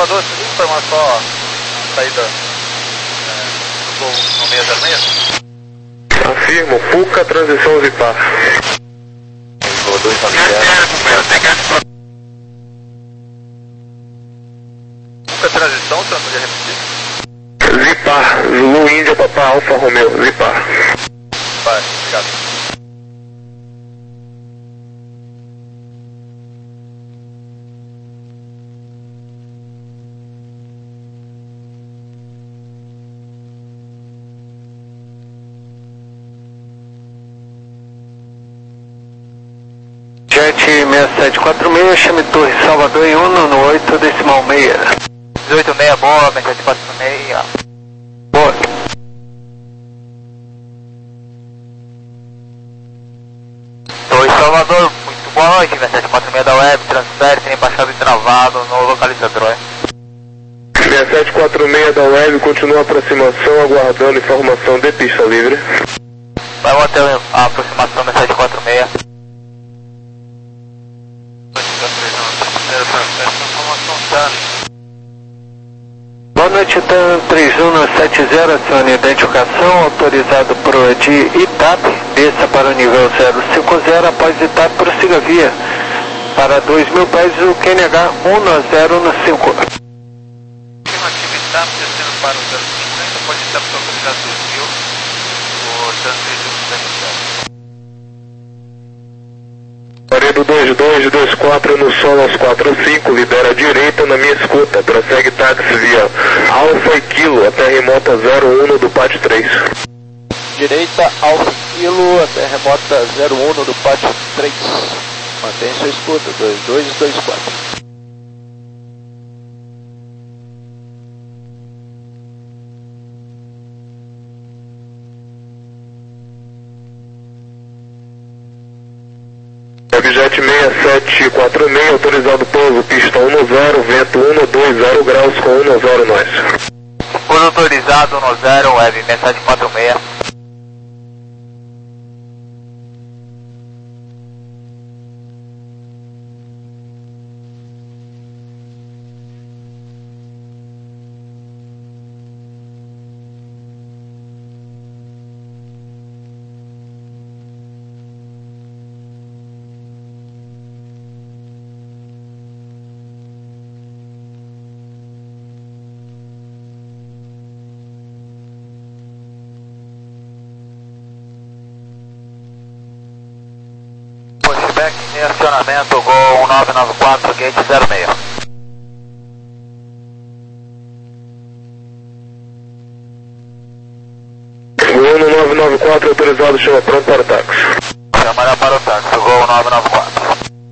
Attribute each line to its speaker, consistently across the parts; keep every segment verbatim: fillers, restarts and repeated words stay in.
Speaker 1: Salvador, você tem informar só a saída é, do voo no seis zero seis?
Speaker 2: Afirmo, Fuca, transição Zipar.
Speaker 1: Voo dois nove zero. Fuca, transição, você não podia repetir?
Speaker 2: Zipar, Zulu Índia, Papá Alfa Romeo, Zipar.
Speaker 1: Vai, obrigado.
Speaker 2: Jet seis sete quatro seis, chame Torre Salvador em Uno no oito decimal seis.
Speaker 1: dezoito seis, boa, seis sete quatro seis.
Speaker 2: Boa.
Speaker 1: Torre Salvador, muito boa noite, seis sete quatro seis da web, transfere, tem baixado e travado no localizador.
Speaker 2: seis sete quatro seis da web, continua a aproximação, aguardando informação de pista livre.
Speaker 1: Vai manter a aproximação seis sete quatro seis.
Speaker 2: Boa noite, TAM três um sete zero, acione identificação, autorizado por de Itap, desça para o nível zero cinco zero, após Itap prossiga via para dois mil pés o Q N H um zero cinco.
Speaker 1: Afirmativo, Itap descendo para o zero cinquenta, pode estar autorizado dois mil, o TAM três um sete zero.
Speaker 2: Laredo dois dois dois quatro no solo aos quatro cinco, libera a direita na minha escuta, prossegue táxi via Alfa e Kilo até remota zero um do pátio três.
Speaker 1: Direita, Alfa Kilo, até remota zero um do pátio três. Mantém sua escuta, dois dois dois quatro.
Speaker 2: Webjet seis sete quatro seis, autorizado pouso, pista um zero, vento um dois zero graus com um zero nós.
Speaker 1: Pouso autorizado no zero, web seis sete quatro seis. Pushback em acionamento, Gol nove nove quatro, gate zero seis.
Speaker 2: Gol no nove nove quatro, autorizado, chama pronto para o táxi.
Speaker 1: Chamará para o táxi, Gol nove nove quatro.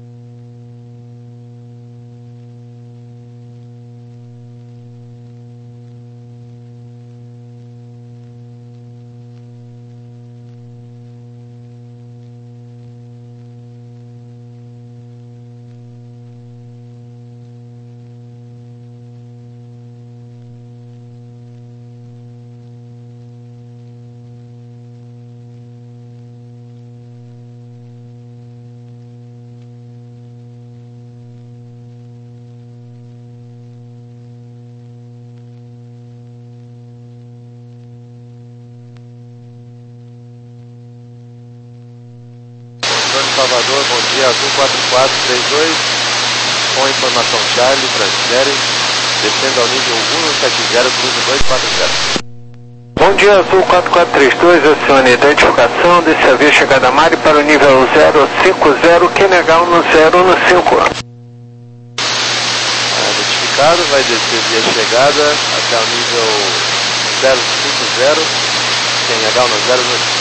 Speaker 3: Salvador, bom dia, Azul quatro quatro três dois, com informação Charlie, transfere, descendo ao nível um sete zero, cruze dois quatro zero.
Speaker 2: Bom dia, Azul quatro quatro três dois, acione identificação, desse avião chegada a Mari para o nível zero cinco zero, Q N H um zero cinco.
Speaker 3: Identificado, vai descer via chegada até o nível zero cinco zero, Q N H um zero cinco.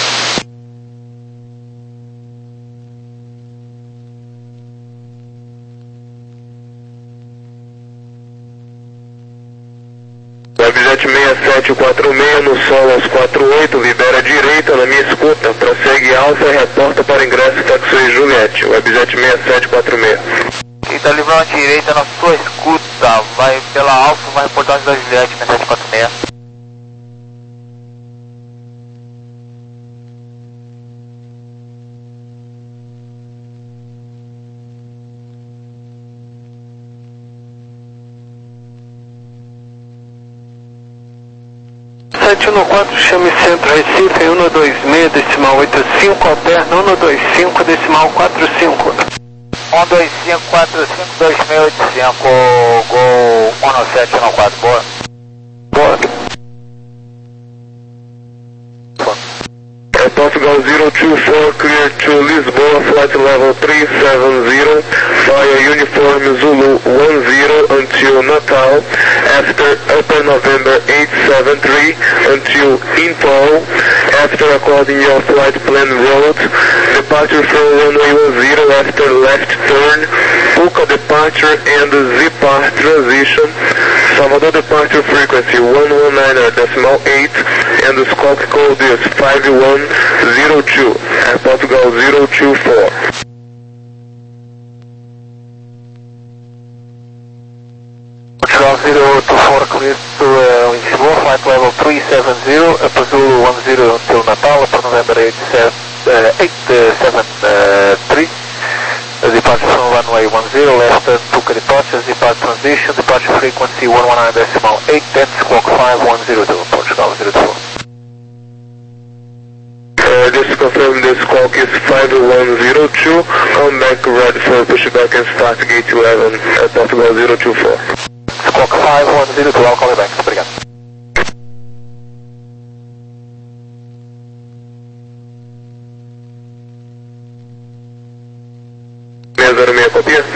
Speaker 2: Webjet seis sete quatro seis no solo aos quatro oito, libera a direita na minha escuta, prossegue Alfa e reporta para ingresso Taxi Juliette, Webjet seis sete quatro seis.
Speaker 1: Quem está livrando a direita na sua escuta, vai pela Alfa, vai reportar da Juliette seis sete quatro seis.
Speaker 2: sete um quatro, chame Centro Recife, cento e vinte e seis, decimal oitenta e cinco, alterna cento e vinte e cinco, decimal quarenta e cinco.
Speaker 1: um dois cinco quatro cinco dois seis oito cinco, Gol um sete um quatro, boa.
Speaker 2: Boa.
Speaker 4: Portugal zero two four, clear to Lisboa, flight level three seven zero, via Uniform Zulu one zero until Natal, after Upper November eight seven three until Impol, after according your flight plan route, departure from runway one zero after left turn, Puka departure and Zipar transition, Salvador departure frequency one one nine decimal eight, and the squawk code is five one zero two, Air Portugal zero two four.
Speaker 1: Portugal zero two four, clear to uh, Lisboa, flight level three seven zero, Upper Zulu one zero until Natal, Upper November eight seven three, departure from runway one zero, left turn, Puka departure, Zipar transition, departure frequency one one nine decimal eight, then squawk five one zero two, Portugal zero two four.
Speaker 4: Uh, just to confirm, the squawk is five one zero two, come back ready for pushback and start gate eleven at Portugal zero two four.
Speaker 1: Squawk five one zero two, I'll call you back, obrigado.
Speaker 4: seis zero seis, copia?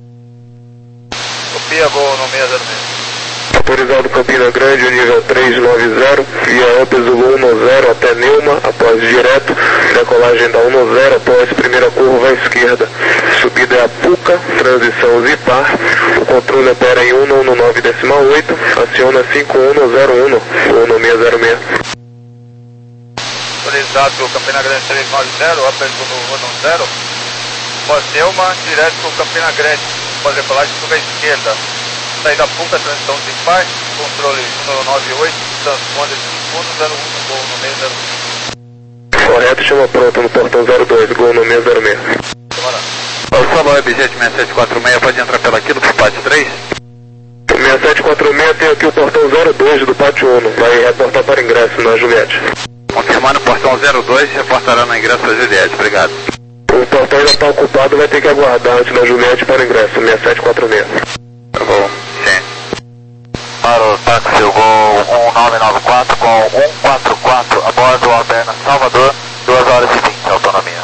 Speaker 1: Copia, vou no seis zero seis.
Speaker 4: Autorizado Campina Grande, nível três nove zero, via Upper Zulu um zero até Neuma, após direto, decolagem da um zero após primeira curva à esquerda. Subida é a Puka, transição Zipar, o controle opera em um nove decimal oito, aciona cinco um zero um, ou no seis zero seis.
Speaker 1: Autorizado Campina Grande três nove zero, Upper Zulu um zero, após Neuma, direto Campina Grande, após decolagem curva à esquerda. Saída Puka, transição Zipar, controle um nove oito, transponder cinco um zero um, Gol no seis zero seis.
Speaker 4: Correto, chama pronto no portão zero dois, Gol no seis zero seis.
Speaker 1: O Salão Objet seis sete quatro seis pode entrar pela aqui do pátio três?
Speaker 4: seis sete quatro seis tem aqui o portão zero dois do pátio um, vai reportar para ingresso na Juliette.
Speaker 1: Confirmando o portão zero dois, reportará no ingresso da Juliette, obrigado.
Speaker 4: O portão ainda está ocupado, vai ter que aguardar antes da Juliette para ingresso, seis sete quatro seis.
Speaker 1: Tá bom, sim. Para o táxi, o Gol um nove nove quatro com um quatro quatro, a bordo Alberna Salvador, duas horas e vinte, autonomia.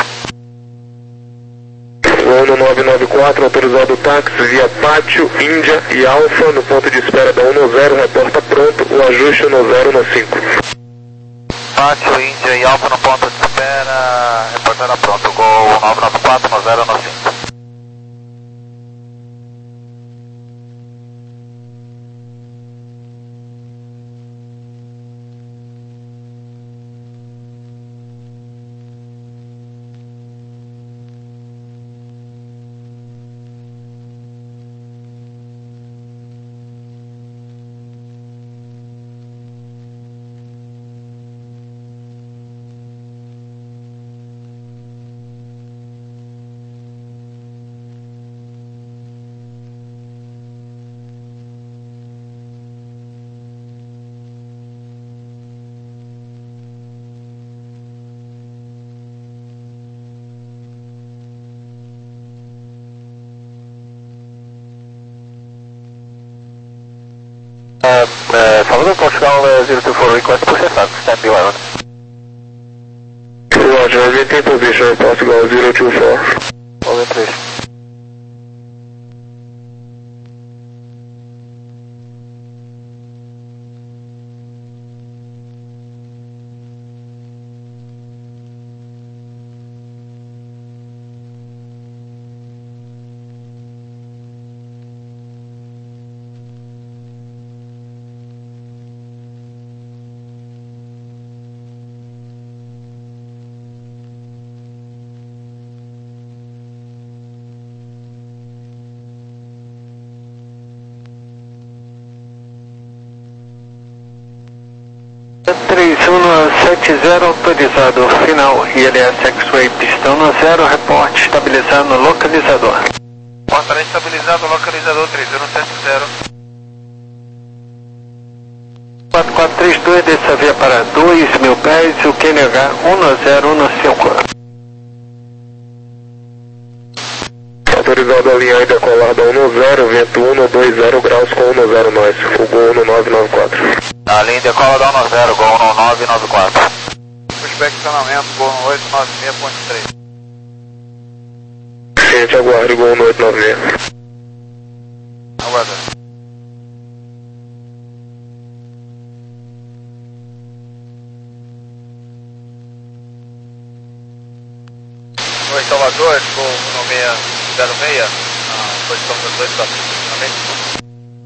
Speaker 4: um nove nove quatro, autorizado o táxi via Pátio, Índia e Alfa, no ponto de espera da um zero, reporta pronto, o ajuste no zero no cinco.
Speaker 1: Pátio, Índia e Alfa no ponto de espera, reportará pronto, Gol um nove nove quatro no zero no cinco. Uh, uh, Salvador, Portugal uh, zero two four, request processed, stand by eleven.
Speaker 4: Roger, maintain position, Portugal zero two four.
Speaker 1: Orientation.
Speaker 2: três um sete zero, autorizado final, I L S X-Ray, pistão no zero, reporte estabilizado no localizador.
Speaker 1: Porta estabilizado, localizador três um sete zero.
Speaker 2: quatro quatro três dois dois, dessa via para dois mil pés, o Q N H um zero um cinco.
Speaker 4: Autorizado a linha ainda colada um zero, vento um dois zero graus com um zero nós, Gol um nove nove quatro.
Speaker 1: A linha decolada um zero, Gol um nove nove quatro.
Speaker 3: Pushback acionamento, Gol oito nove seis ponto três.
Speaker 4: Gente, aguarde, Gol oito nove seis.
Speaker 3: Aguarda. Oi, Salvador, Gol um seis zero seis, na posição dos dois toques.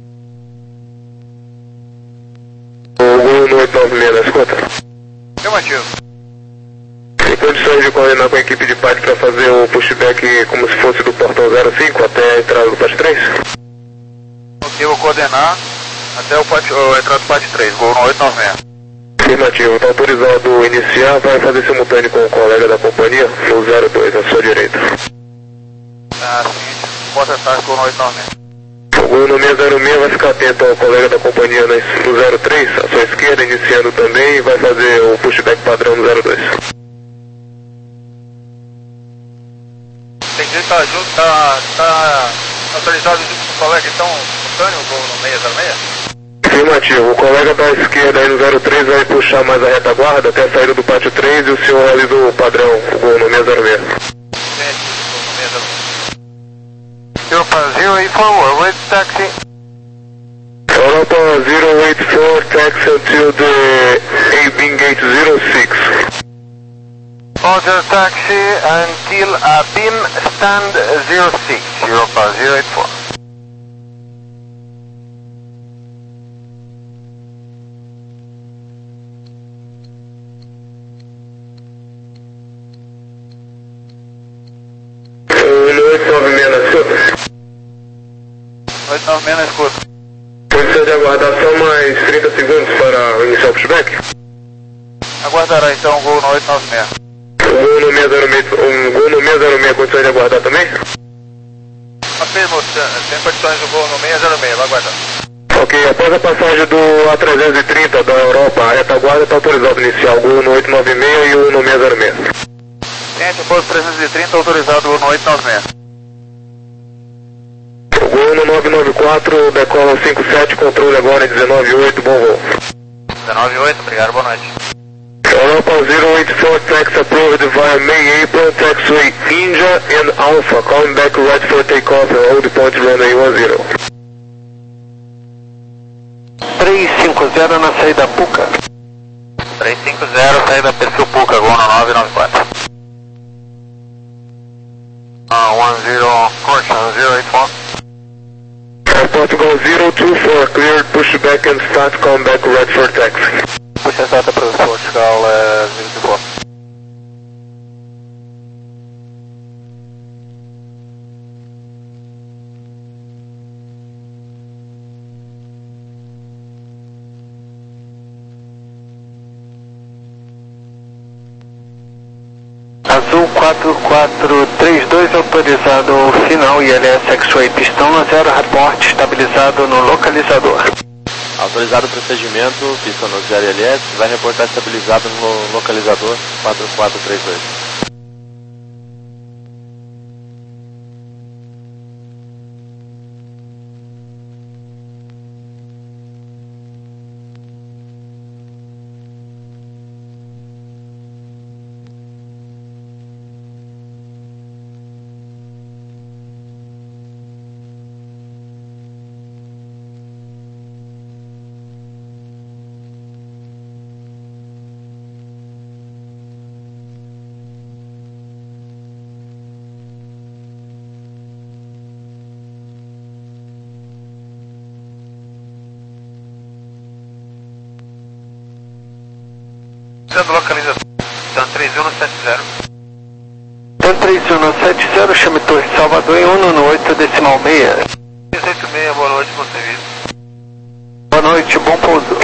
Speaker 4: Gol oito nove seis, na escuta.
Speaker 3: Afirmativo.
Speaker 4: Em condições de coordenar com a equipe de P A D para fazer o pushback como se fosse do portão zero cinco até a entrada do P A D três?
Speaker 3: Ok, vou coordenar até o, pat, o entrada do P A D três, Gol oito nove seis.
Speaker 4: Afirmativo, está autorizado a iniciar, vai fazer simultâneo com o colega da companhia, no zero dois, à sua direita.
Speaker 3: Ah, seguinte, porta tarde, Gol oito nove seis.
Speaker 4: O Gol no seis zero seis vai ficar atento ao colega da companhia no zero três, à sua esquerda, iniciando também, e vai fazer o pushback padrão no zero dois.
Speaker 3: Tem que estar junto, tá, tá autorizado junto com o colega, então, simultâneo, Gol no seis zero seis?
Speaker 4: Afirmativo, o colega da esquerda aí no zero três vai puxar mais a retaguarda até a saída do pátio três e o senhor realiza o padrão, o Gol no seis zero seis.
Speaker 3: Gente, Gol no seis zero seis.
Speaker 2: Europa zero eight four, Worldwide taxi.
Speaker 4: Europa zero eight four, taxi until the A-Bin gate zero six.
Speaker 2: Roger, taxi until uh, beam stand zero six, Europa zero eight four.
Speaker 4: oito nove seis na escuta.
Speaker 3: oito nove seis na escuta.
Speaker 4: Condição de aguardação mais trinta segundos para iniciar o pushback.
Speaker 3: Aguardará então o Gol no oito nove seis.
Speaker 4: O Gol no seis zero seis, um Gol no seis zero seis, condição de aguardar também?
Speaker 3: Afirmo, tem condições do Gol no seis zero seis, vai aguardar.
Speaker 4: Ok, após a passagem do A trezentos e trinta da Europa, a retaguarda está autorizado a iniciar o Gol no oito nove seis e o no seis zero seis.
Speaker 3: Gente, Gol trezentos e trinta autorizado no oito nove seis.
Speaker 4: O Gol no nove nove quatro, decola cinco sete, controle agora dezenove oito, bom voo.
Speaker 3: dezenove oito, obrigado, boa noite.
Speaker 4: Europa zero eight four, tax approved via May April, taxiway India and Alpha, calling back right for takeoff and hold point runway one zero.
Speaker 2: três cinco zero na saída Puca.
Speaker 1: três cinco zero, saída perfil Puca, Gol no nove nove quatro. Ah, one zero, correction, zero eight four.
Speaker 4: Portugal zero two four, cleared pushback and start, calling back right for taxi.
Speaker 2: Puxa a data para o Portugal zero two four. Azul quatro quatro três dois, autorizado final I L S X-Ray pistão no zero, reporte estabilizado no localizador.
Speaker 3: Autorizado o procedimento, pista no zero I L S, vai reportar estabilizado no localizador quatro quatro três dois. Localização, então três um sete zero.
Speaker 2: Então três um sete zero, chame Torre Salvador em um no oito decimal seis.
Speaker 3: seis oito seis, boa noite, bom serviço.
Speaker 2: Boa noite, bom pouso.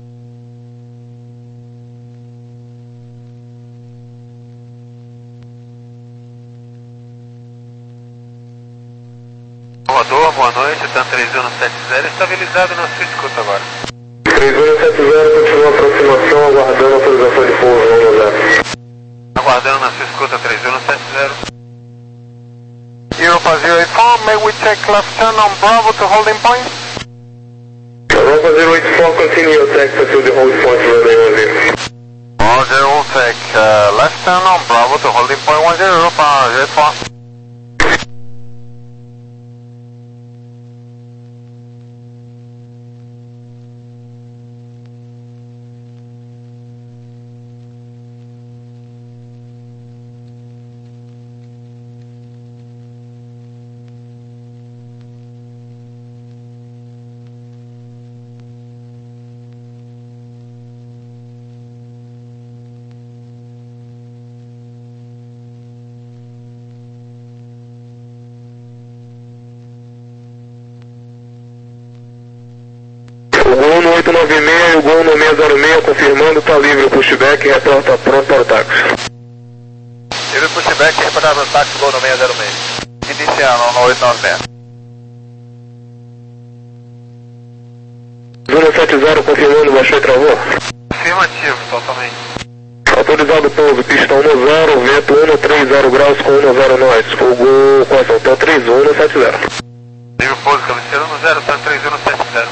Speaker 3: Salvador, boa noite, então três um sete zero, estabilizado na sua escuta agora.
Speaker 4: três um sete zero, continua a aproximação, aguardando autorização de pouso um zero.
Speaker 3: Aguardando na sua escuta três um sete zero.
Speaker 2: Europa zero eight four, may we check left turn on Bravo to holding point?
Speaker 4: Europa zero eight four, continue your taxi to the holding point runway one zero.
Speaker 2: Roger, we'll take uh, left turn on Bravo to holding point one zero, Europa zero eight four.
Speaker 4: O Gol no oito nove seis e o Gol no seis zero seis, confirmando, está livre o pushback e reporta pronto para o táxi.
Speaker 3: Livre pushback e reportar para o táxi Gol no seis zero seis. Iniciando no oito nove seis.
Speaker 4: um sete zero, confirmando, baixou e travou.
Speaker 3: Afirmativo, totalmente.
Speaker 4: Autorizado pouso, pista um zero, vento um três zero graus com um zero nós. O Gol, qual é o então três um sete zero.
Speaker 3: Livre pouso, cabeceira um zero, tá três um sete zero.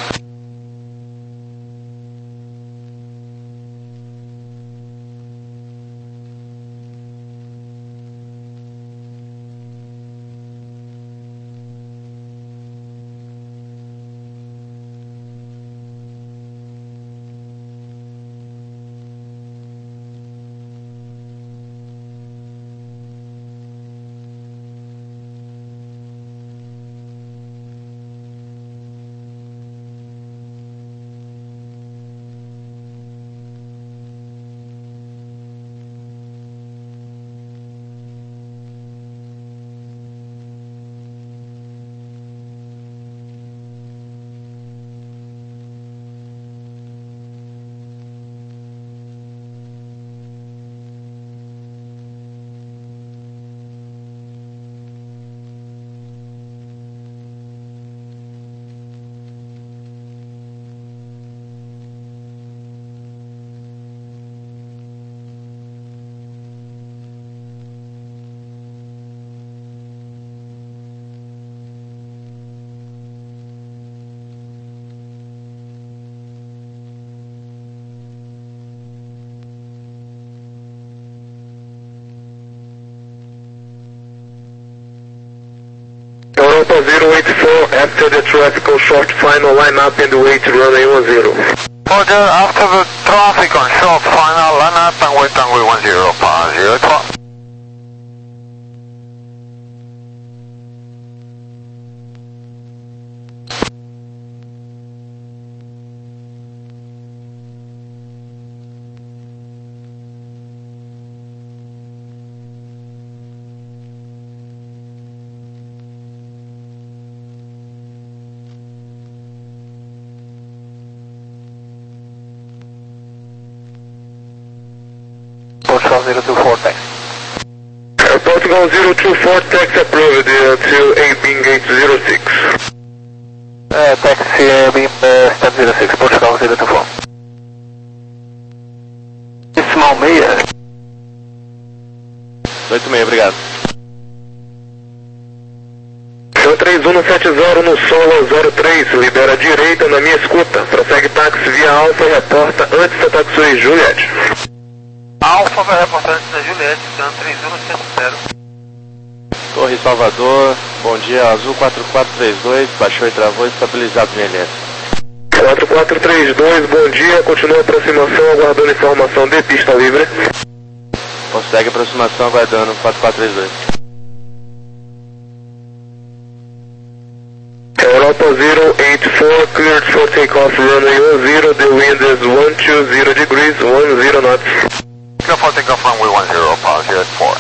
Speaker 4: Europa zero eight four, after the traffic on short final, line up and wait runway one zero.
Speaker 2: Roger, after the traffic on short final, line up and wait runway one zero, Europa zero eight four.
Speaker 3: Portugal zero two four, taxi.
Speaker 4: Uh, Portugal zero two four, taxi approved uh, to A B gate zero six.
Speaker 3: Uh, taxi uh, beam uh, stand zero six, Portugal zero two four.
Speaker 2: Decimal meia.
Speaker 3: oito seis, obrigado.
Speaker 4: Show três um sete zero no solo zero três, libera a direita na minha escuta. Prossegue táxi via Alfa e reporta antes da taxi Juliette.
Speaker 3: Alfa vai reportar antes da Juliette, stand três um sete zero.
Speaker 5: Torre Salvador, bom dia, Azul quatro quatro três dois, baixou e travou, estabilizado no I L S.
Speaker 4: quatro quatro três dois, bom dia, continua a aproximação, aguardando informação de pista livre.
Speaker 5: Consegue aproximação, aguardando quatro quatro três dois.
Speaker 4: Europa zero eight four, cleared for takeoff runway one zero, the wind is one two zero degrees, one zero knots.
Speaker 2: Clear for takeoff runway one zero, Europa zero eight four.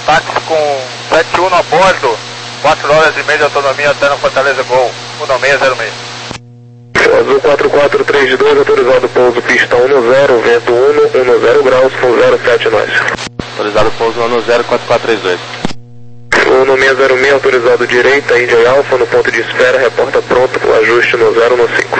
Speaker 1: táxi com sete um a bordo, quatro horas e meia de autonomia até na Fortaleza Gol, um seis zero seis.
Speaker 4: Azul quatro quatro três dois, autorizado pouso pista um zero, vento um, zero graus, com zero sete nós.
Speaker 5: Autorizado pouso um zero quatro quatro três dois.
Speaker 4: um seis zero seis, autorizado direita, Índia e Alfa, no ponto de espera, reporta pronto, ajuste no zero no cinco.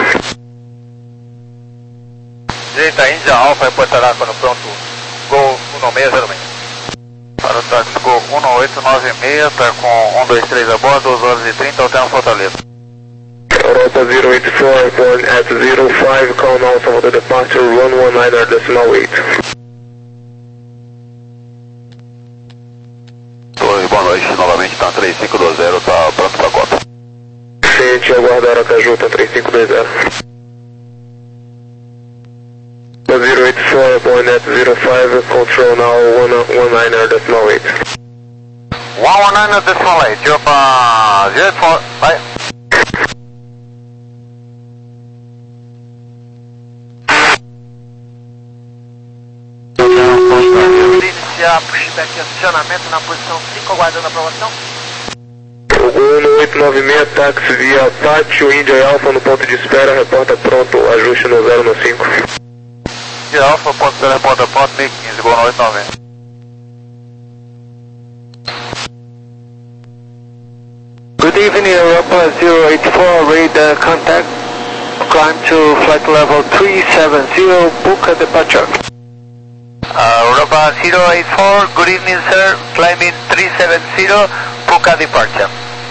Speaker 1: Direita, Índia Alfa, reportará quando pronto, Gol um seis zero seis. Para o táxi Gol um oito nove seis, está com um dois três a bordo, duas horas e trinta, até na Fortaleza.
Speaker 4: Europa zero eight four, point at zero five, call now for the departure, one one nine decimal eight.
Speaker 1: Oi, boa noite, novamente está três cinco dois zero, está pronto para a cota.
Speaker 4: Ciente, aguardar a Cajuta três cinco dois zero. zero eight four, point at zero five, control now one one nine decimal eight.
Speaker 1: one one nine decimal eight, Europa zero eight four, bye. Iniciar pushback e acionamento na posição cinco, aguardando a aprovação.
Speaker 4: O Gol um oito nove seis, táxi via Pátio, Índia e Alfa no ponto de espera, reporta pronto, ajuste no zero no cinco.
Speaker 1: Índia Alfa, ponto de espera, reporta pronto, meio quinze, Gol um oito nove seis.
Speaker 2: Good evening, Europa zero eight four, radar contact, climb to flight level three seven zero, book a departure.
Speaker 1: Uh, Europa zero eight four, good evening sir, climbing three seven zero, book a departure.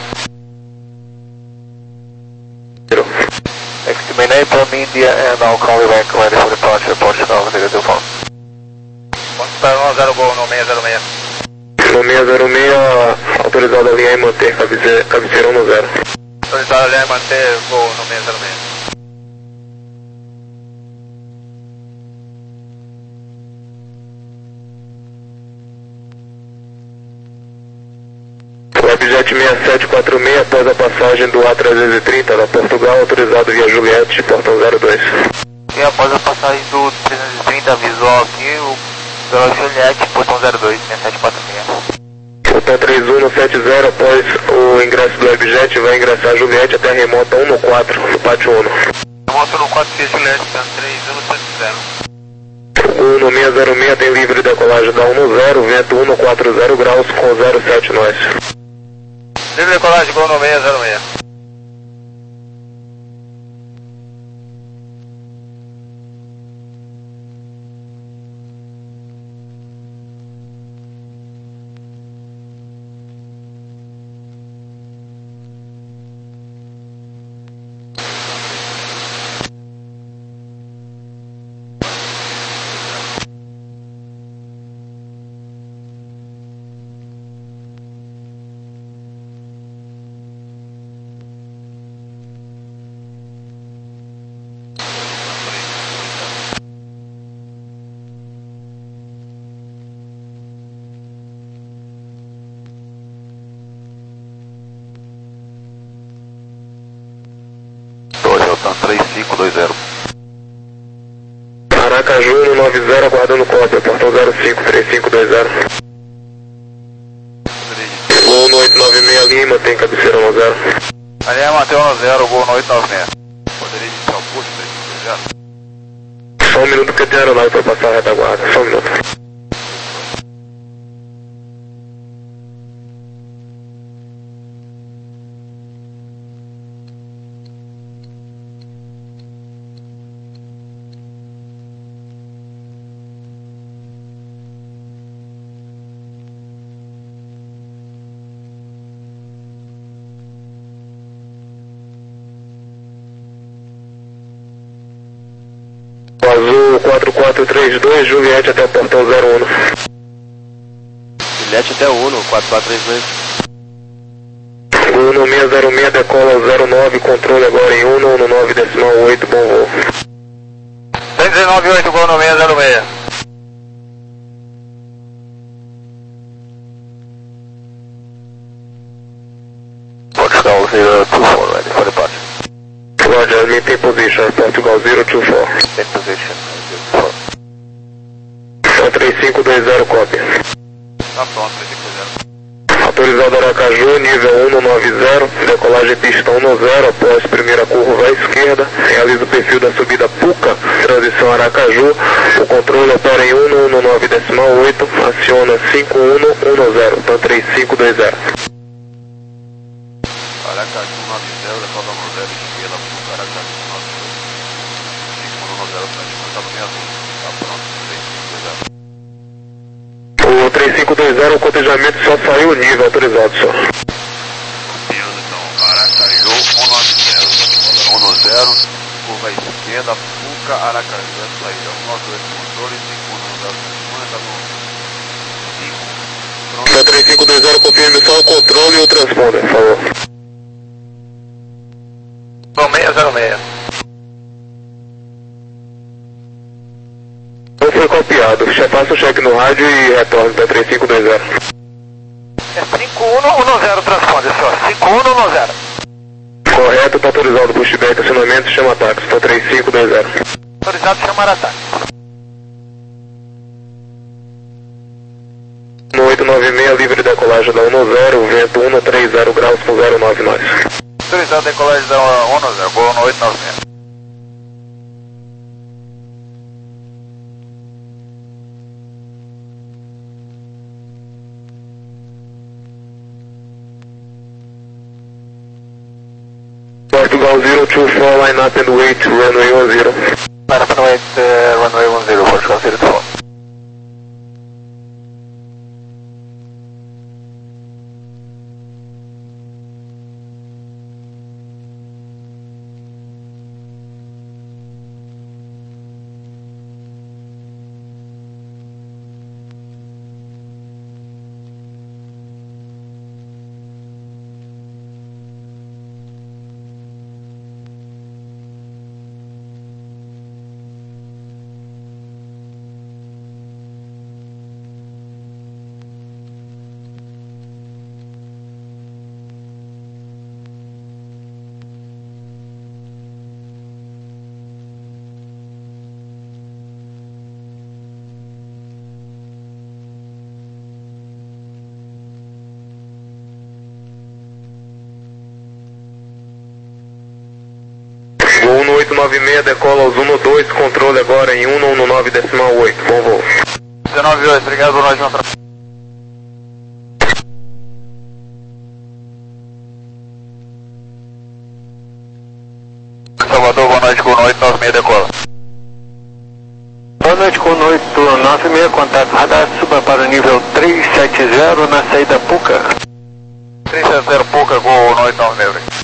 Speaker 4: Zero.
Speaker 1: Exterminate from India and I'll call you back ready for departure, Portugal, negative phone. Ponto para um zero, Gol um seis zero seis.
Speaker 4: No seis zero seis, autorizado a linha e manter, cabeceira, cabeceira um zero.
Speaker 1: Autorizado a linha e manter, Gol um seis zero seis.
Speaker 4: Webjet seis sete quatro seis, após a passagem do A trezentos e trinta da Portugal, autorizado via Juliette, portão zero dois.
Speaker 1: E após a passagem do trezentos e trinta visual aqui, o pela Juliette, portão zero dois, seis sete quatro seis.
Speaker 4: O T três um no sete zero, após o ingresso do Webjet, vai ingressar a Juliette até a remota um no quatro, no pátio um.
Speaker 1: Remota no quatro, Juliette, três um no sete zero.
Speaker 4: O no seis zero seis tem livre decolagem da um zero, vento um quatro zero graus, com zero sete nós.
Speaker 1: Livre decolagem, Gol um seis zero seis. três cinco dois zero.
Speaker 4: Aracaju no nove zero, aguardando cópia, portão zero cinco três cinco dois zero. Gol no oito nove seis, Lima, tem cabeceira um zero.
Speaker 1: A linha mantém um zero, Gol no oito nove seis. Poderia iniciar o curso três cinco dois zero.
Speaker 4: Só um minuto que tem aeronave para passar a retaguarda, só um minuto. Azul quatro quatro três dois, Juliette até o portão zero um.
Speaker 5: Juliette até o Uno, quatro quatro três dois.
Speaker 4: Uno seis zero seis, decola zero nove, controle agora em Uno, Uno nove decimal oito, bom voo.
Speaker 1: três nove oito, Gol no seis zero seis. Portugal zero two four, ready for departure.
Speaker 4: Roger, maintain position, Portugal zero two four.
Speaker 1: Maintain position, zero two four.
Speaker 4: três cinco dois zero, copy.
Speaker 1: Tá pronto, três cinco dois zero.
Speaker 4: autorizado Aracaju, nível um nove zero, decolagem pista um zero, após primeira curva à esquerda, realiza o perfil da subida Puca, transição Aracaju, o controle opera em um um nove decimal oito, aciona cinco um um zero, então três cinco dois zero.
Speaker 3: Aracaju nove zero, decola um zero, esquerda, Puca, Aracaju nove zero, cinco um zero, tá no meia azul, tá pronto, três cinco dois zero.
Speaker 4: O três cinco dois zero, o cotejamento só saiu o nível autorizado só.
Speaker 3: Copiando então, Aracaju um nove zero, um zero, curva à esquerda, Puca, Aracaju, é saída, um nove dois controle, cinco um zero, tá no cinco.
Speaker 4: Pronto. três cinco dois zero, confirme só o controle e o transponder, por favor.
Speaker 1: seis zero seis.
Speaker 4: Não foi copiado, faça o cheque no rádio e retorne para três cinco dois zero.
Speaker 1: É cinco um um zero transponder só, cinco um um zero.
Speaker 4: Correto, está autorizado o pushback, acionamento, chama táxi, está três cinco dois zero.
Speaker 1: Autorizado chamar ataque.
Speaker 4: No oito nove seis, livre decolagem da um zero, vento um três zero graus com zero nove nós.
Speaker 1: Autorizado decolagem da um zero, voo no oito nove seis.
Speaker 4: Portugal zero two four, line up and wait, runway one zero.
Speaker 1: Line up and wait, uh, runway one zero, Portugal zero two four.
Speaker 4: Voo no oito nove seis, decola aos um dois, controle agora em um um nove decimal oito, bom voo.
Speaker 1: dezenove oito, obrigado, boa noite, bom trabalho. Salvador, boa noite, com oito nove seis, decola.
Speaker 2: Boa noite, com oito nove seis, contato radar, suba para o nível três sete zero na saída Puca.
Speaker 1: três sete zero, Puca, com oito nove seis.